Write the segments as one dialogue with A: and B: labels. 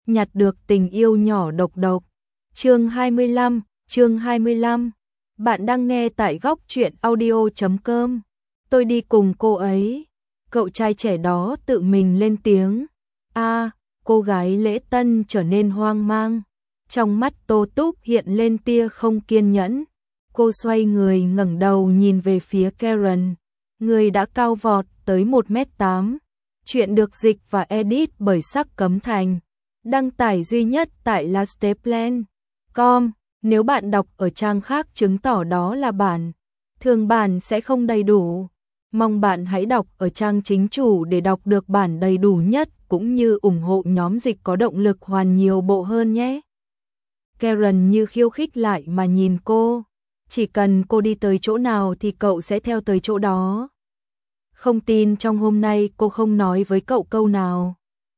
A: nhặt được tình yêu nhỏ độc độc. Chương 25. Bạn đang nghe tại góc truyện audio.com. Tôi đi cùng cô ấy. Cậu trai trẻ đó tự mình lên tiếng. Cô gái lễ tân trở nên hoang mang. Trong mắt Tô Túc hiện lên tia không kiên nhẫn. Cô xoay người ngẩng đầu nhìn về phía Karen. Người đã cao vọt tới 1m8. Chuyện được dịch và edit bởi Sắc Cấm Thành. Đăng tải duy nhất tại lasteplan.com. Nếu bạn đọc ở trang khác chứng tỏ đó là bản thường bản sẽ không đầy đủ. Mong bạn hãy đọc ở trang chính chủ để đọc được bản đầy đủ nhất cũng như ủng hộ nhóm dịch có động lực hoàn nhiều bộ hơn nhé. Karen như khiêu khích lại mà nhìn cô. Chỉ cần cô đi tới chỗ nào thì cậu sẽ theo tới chỗ đó. Không tin trong hôm nay cô không nói với cậu câu nào.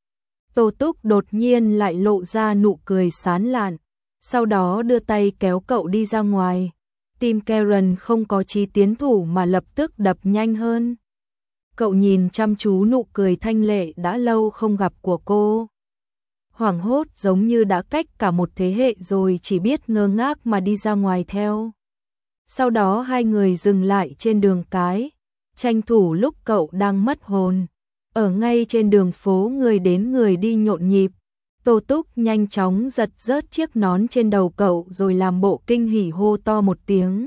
A: Tô Túc đột nhiên lại lộ ra nụ cười sán lạn. Sau đó đưa tay kéo cậu đi ra ngoài. Tim Karen không có chí tiến thủ mà lập tức đập nhanh hơn. Cậu nhìn chăm chú nụ cười thanh lệ đã lâu không gặp của cô. Hoảng hốt giống như đã cách cả một thế hệ rồi chỉ biết ngơ ngác mà đi ra ngoài theo. Sau đó hai người dừng lại trên đường cái, tranh thủ lúc cậu đang mất hồn. Ở ngay trên đường phố người đến người đi nhộn nhịp. Tô Túc nhanh chóng giật rớt chiếc nón trên đầu cậu rồi làm bộ kinh hỉ hô to một tiếng.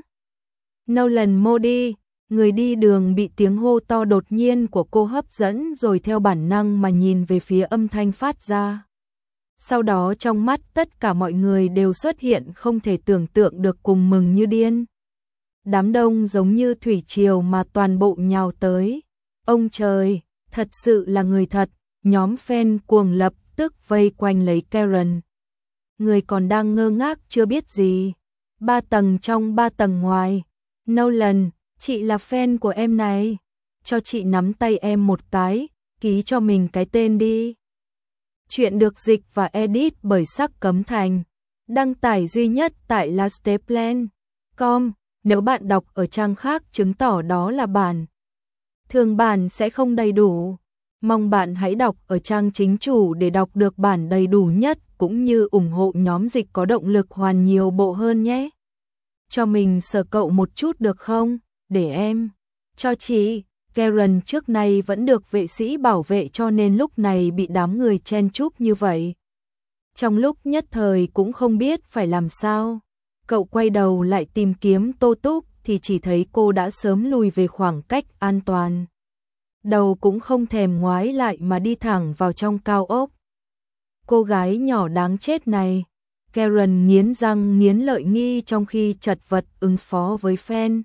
A: Nolan Modi, người đi đường bị tiếng hô to đột nhiên của cô hấp dẫn rồi theo bản năng mà nhìn về phía âm thanh phát ra. Sau đó trong mắt tất cả mọi người đều xuất hiện không thể tưởng tượng được cùng mừng như điên. Đám đông giống như thủy triều mà toàn bộ nhào tới. Ông trời, thật sự là người thật, nhóm fan cuồng lập tức vây quanh lấy Karen. Người còn đang ngơ ngác chưa biết gì. 3 tầng trong 3 tầng ngoài. Nolan, chị là fan của em này. Cho chị nắm tay em một cái, ký cho mình cái tên đi. Chuyện được dịch và edit bởi Sắc Cấm Thành. Đăng tải duy nhất tại lasteplan.com. Nếu bạn đọc ở trang khác chứng tỏ đó là bản thường bản sẽ không đầy đủ. Mong bạn hãy đọc ở trang chính chủ để đọc được bản đầy đủ nhất cũng như ủng hộ nhóm dịch có động lực hoàn nhiều bộ hơn nhé. Cho mình sờ cậu một chút được không? Để em. Cho chị. Karen trước nay vẫn được vệ sĩ bảo vệ cho nên lúc này bị đám người chen chúc như vậy. Trong lúc nhất thời cũng không biết phải làm sao. Cậu quay đầu lại tìm kiếm Tô Túc thì chỉ thấy cô đã sớm lùi về khoảng cách an toàn. Đầu cũng không thèm ngoái lại mà đi thẳng vào trong cao ốc. Cô gái nhỏ đáng chết này. Karen nghiến răng nghiến lợi nghi trong khi chật vật ứng phó với fan.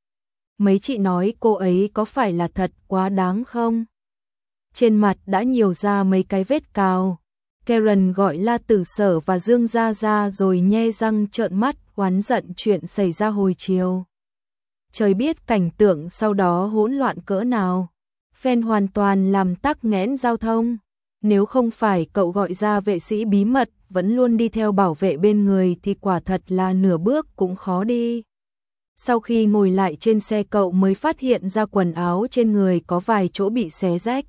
A: Mấy chị nói cô ấy có phải là thật quá đáng không? Trên mặt đã nhiều ra mấy cái vết cào. Karen gọi La Tử Sở và Dương Gia Gia rồi nhe răng trợn mắt oán giận chuyện xảy ra hồi chiều. Trời biết cảnh tượng sau đó hỗn loạn cỡ nào. Fan hoàn toàn làm tắc nghẽn giao thông. Nếu không phải cậu gọi ra vệ sĩ bí mật vẫn luôn đi theo bảo vệ bên người thì quả thật là nửa bước cũng khó đi. Sau khi ngồi lại trên xe cậu mới phát hiện ra quần áo trên người có vài chỗ bị xé rách.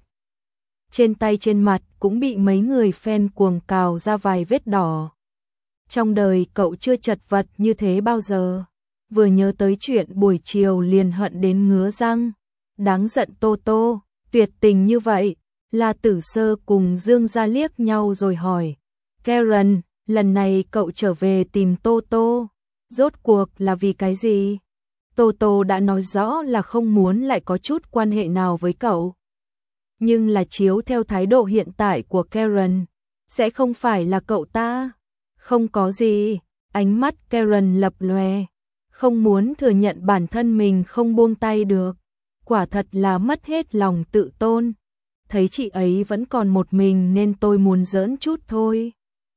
A: Trên tay trên mặt cũng bị mấy người fan cuồng cào ra vài vết đỏ. Trong đời cậu chưa chật vật như thế bao giờ. Vừa nhớ tới chuyện buổi chiều liền hận đến ngứa răng. Đáng giận Tô Tô, tuyệt tình như vậy. La Tử Sơ cùng Dương Gia liếc nhau rồi hỏi. Karen, lần này cậu trở về tìm Tô Tô. Rốt cuộc là vì cái gì? Tô Tô đã nói rõ là không muốn lại có chút quan hệ nào với cậu. Nhưng là chiếu theo thái độ hiện tại của Karen, sẽ không phải là cậu ta. Không có gì, ánh mắt Karen lập lòe, không muốn thừa nhận bản thân mình không buông tay được. Quả thật là mất hết lòng tự tôn. Thấy chị ấy vẫn còn một mình nên tôi muốn giỡn chút thôi.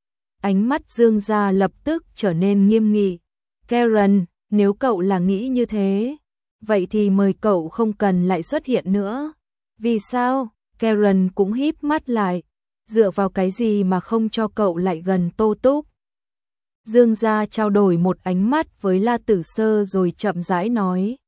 A: Ánh mắt Dương Gia lập tức trở nên nghiêm nghị. Karen, nếu cậu là nghĩ như thế, vậy thì mời cậu không cần lại xuất hiện nữa. Vì sao? Karen cũng híp mắt lại. Dựa vào cái gì mà không cho cậu lại gần Tô Túc? Dương Gia trao đổi một ánh mắt với La Tử Sơ rồi chậm rãi nói.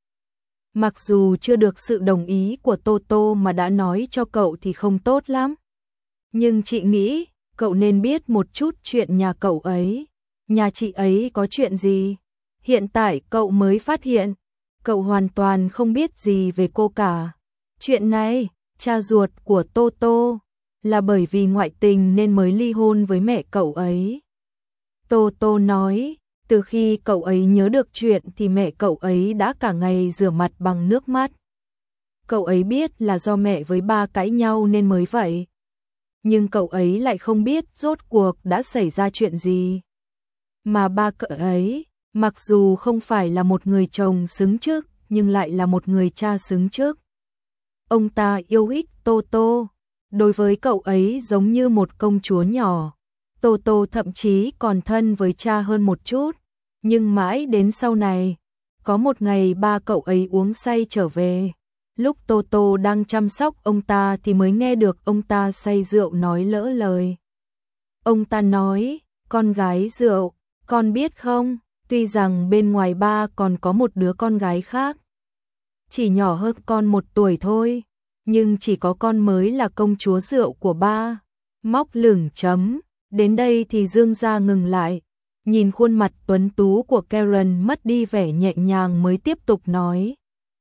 A: Mặc dù chưa được sự đồng ý của Tô Tô mà đã nói cho cậu thì không tốt lắm. Nhưng chị nghĩ, cậu nên biết một chút chuyện nhà cậu ấy. Nhà chị ấy có chuyện gì? Hiện tại cậu mới phát hiện, cậu hoàn toàn không biết gì về cô cả. Chuyện này, cha ruột của Toto là bởi vì ngoại tình nên mới ly hôn với mẹ cậu ấy. Toto nói, từ khi cậu ấy nhớ được chuyện thì mẹ cậu ấy đã cả ngày rửa mặt bằng nước mắt. Cậu ấy biết là do mẹ với ba cãi nhau nên mới vậy. Nhưng cậu ấy lại không biết rốt cuộc đã xảy ra chuyện gì. Mà ba cậu ấy, mặc dù không phải là một người chồng xứng chức, nhưng lại là một người cha xứng chức. Ông ta yêu thích Toto, đối với cậu ấy giống như một công chúa nhỏ. Toto thậm chí còn thân với cha hơn một chút. Nhưng mãi đến sau này, có một ngày ba cậu ấy uống say trở về. Lúc Toto đang chăm sóc ông ta thì mới nghe được ông ta say rượu nói lỡ lời. Ông ta nói, con gái rượu, con biết không, tuy rằng bên ngoài ba còn có một đứa con gái khác. Chỉ nhỏ hơn con 1 tuổi thôi, nhưng chỉ có con mới là công chúa rượu của ba. Móc lửng chấm, đến đây thì Dương Gia ngừng lại. Nhìn khuôn mặt tuấn tú của Karen mất đi vẻ nhẹ nhàng mới tiếp tục nói.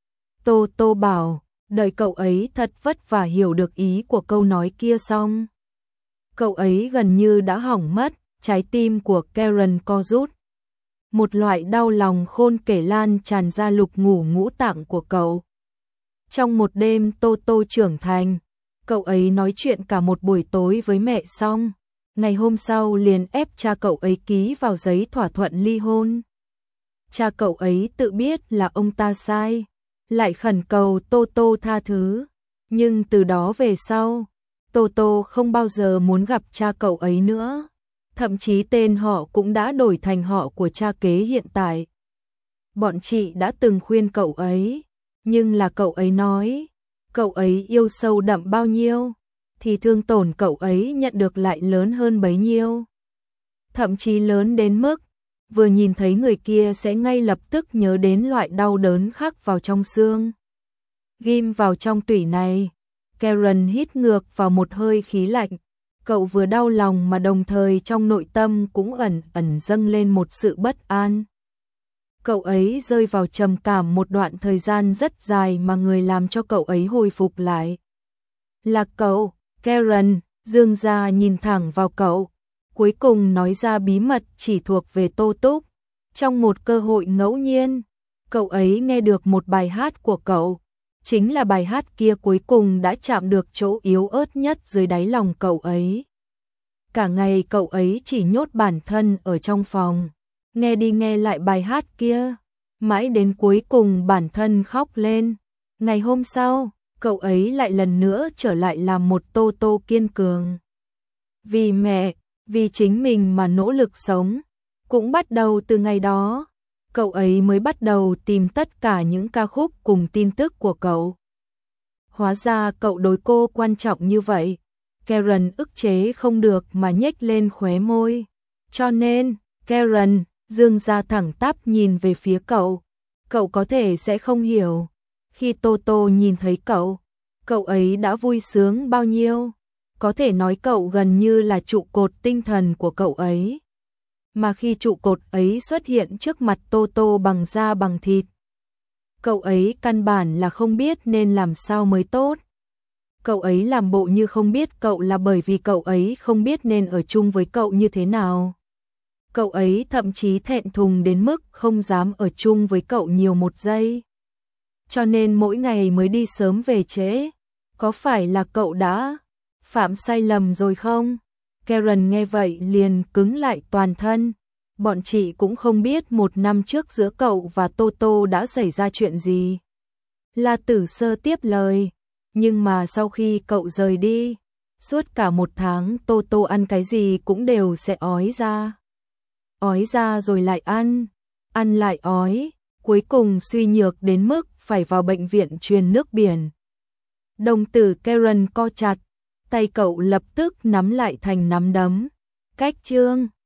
A: Toto bảo, đợi cậu ấy thật vất vả hiểu được ý của câu nói kia xong. Cậu ấy gần như đã hỏng mất, trái tim của Karen co rút. Một loại đau lòng khôn kể lan tràn ra lục ngủ ngũ tạng của cậu. Trong một đêm Toto trưởng thành, cậu ấy nói chuyện cả một buổi tối với mẹ xong. Ngày hôm sau liền ép cha cậu ấy ký vào giấy thỏa thuận ly hôn. Cha cậu ấy tự biết là ông ta sai, lại khẩn cầu Toto tha thứ. Nhưng từ đó về sau, Toto không bao giờ muốn gặp cha cậu ấy nữa. Thậm chí tên họ cũng đã đổi thành họ của cha kế hiện tại. Bọn chị đã từng khuyên cậu ấy, nhưng là cậu ấy nói, cậu ấy yêu sâu đậm bao nhiêu, thì thương tổn cậu ấy nhận được lại lớn hơn bấy nhiêu. Thậm chí lớn đến mức, vừa nhìn thấy người kia sẽ ngay lập tức nhớ đến loại đau đớn khắc vào trong xương. Ghim vào trong tủy này, Karen hít ngược vào một hơi khí lạnh. Cậu vừa đau lòng mà đồng thời trong nội tâm cũng ẩn ẩn dâng lên một sự bất an. Cậu ấy rơi vào trầm cảm một đoạn thời gian rất dài mà người làm cho cậu ấy hồi phục lại. Là cậu, Karen, Dương Gia nhìn thẳng vào cậu, cuối cùng nói ra bí mật chỉ thuộc về Tô Túc. Trong một cơ hội ngẫu nhiên, cậu ấy nghe được một bài hát của cậu. Chính là bài hát kia cuối cùng đã chạm được chỗ yếu ớt nhất dưới đáy lòng cậu ấy. Cả ngày cậu ấy chỉ nhốt bản thân ở trong phòng, nghe đi nghe lại bài hát kia, mãi đến cuối cùng bản thân khóc lên. Ngày hôm sau, cậu ấy lại lần nữa trở lại làm một Toto kiên cường. Vì mẹ, vì chính mình mà nỗ lực sống. Cũng bắt đầu từ ngày đó, cậu ấy mới bắt đầu tìm tất cả những ca khúc cùng tin tức của cậu. Hóa ra cậu đối cô quan trọng như vậy. Karen ức chế không được mà nhếch lên khóe môi. Cho nên, Karen, Dương Gia thẳng tắp nhìn về phía cậu. Cậu có thể sẽ không hiểu. Khi Toto nhìn thấy cậu ấy đã vui sướng bao nhiêu. Có thể nói cậu gần như là trụ cột tinh thần của cậu ấy. Mà khi trụ cột ấy xuất hiện trước mặt Toto bằng da bằng thịt, cậu ấy căn bản là không biết nên làm sao mới tốt. Cậu ấy làm bộ như không biết cậu là bởi vì cậu ấy không biết nên ở chung với cậu như thế nào. Cậu ấy thậm chí thẹn thùng đến mức không dám ở chung với cậu nhiều một giây. Cho nên mỗi ngày mới đi sớm về trễ. Có phải là cậu đã phạm sai lầm rồi không? Karen nghe vậy liền cứng lại toàn thân. Bọn chị cũng không biết 1 năm trước giữa cậu và Toto đã xảy ra chuyện gì. La Tử Sơ tiếp lời. Nhưng mà sau khi cậu rời đi, suốt cả 1 tháng Toto ăn cái gì cũng đều sẽ ói ra. Ói ra rồi lại ăn lại ói, cuối cùng suy nhược đến mức phải vào bệnh viện truyền nước biển. Đồng tử Karen co chặt, tay cậu lập tức nắm lại thành nắm đấm. Cách chương